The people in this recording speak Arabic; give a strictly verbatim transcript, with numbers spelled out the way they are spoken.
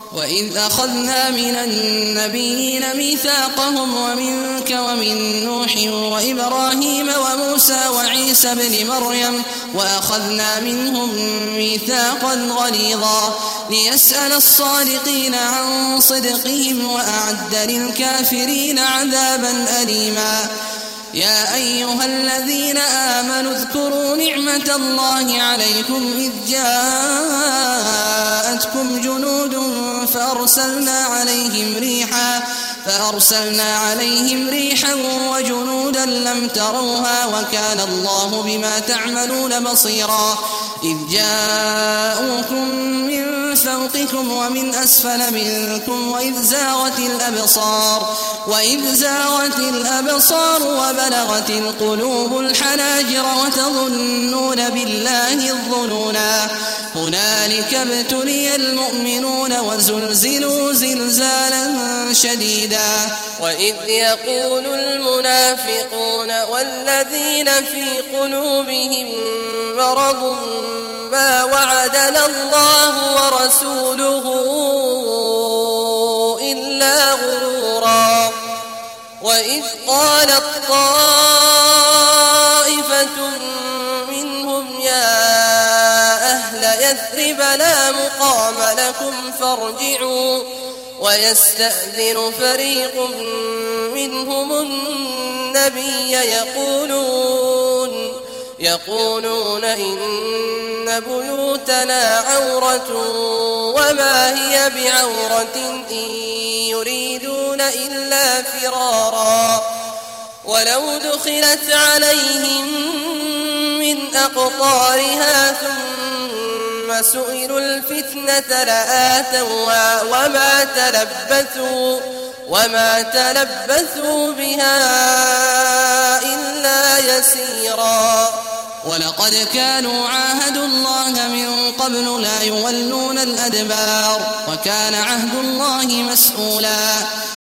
وإذ أخذنا من النبيين ميثاقهم ومنك ومن نوح وإبراهيم وموسى وعيسى ابن مريم وأخذنا منهم ميثاقا غليظا ليسأل الصادقين عن صدقهم وأعد للكافرين عذابا أليما. يا أيها الذين آمنوا اذكروا نعمة الله عليكم إذ جاءتكم جنود فأرسلنا عليهم ريحا فأرسلنا عليهم ريحا وجنودا لم تروها وكان الله بما تعملون بصيرا. إذ جاءوكم من فوقكم ومن أسفل منكم وإذ زاغت الأبصار وإذ زاغت الأبصار وبلغت القلوب الحناجر وتظنون بالله الظنونا. هنالك ابتلي المؤمنون وزلزلوا زلزالا شديدا. وإذ يقول المنافقون والذين في قلوبهم مرض ما وعدنا الله ورسوله إلا غرورا. وإذ قالت طائفة منهم يا أهل يثرب لا مقام لكم فارجعوا ويستأذن فريق منهم النبي يقولون يقولون إن بيوتنا عورة وما هي بعورة إن يريدون إلا فرارا. ولو دخلت عليهم من أقطارها ثم سئلوا الفتنة لآتوها وما تلبثوا وما تلبثوا بها إلا يسيرا. ولقد كانوا عاهدوا الله من قبل لا يولون الأدبار وكان عهد الله مسؤولا.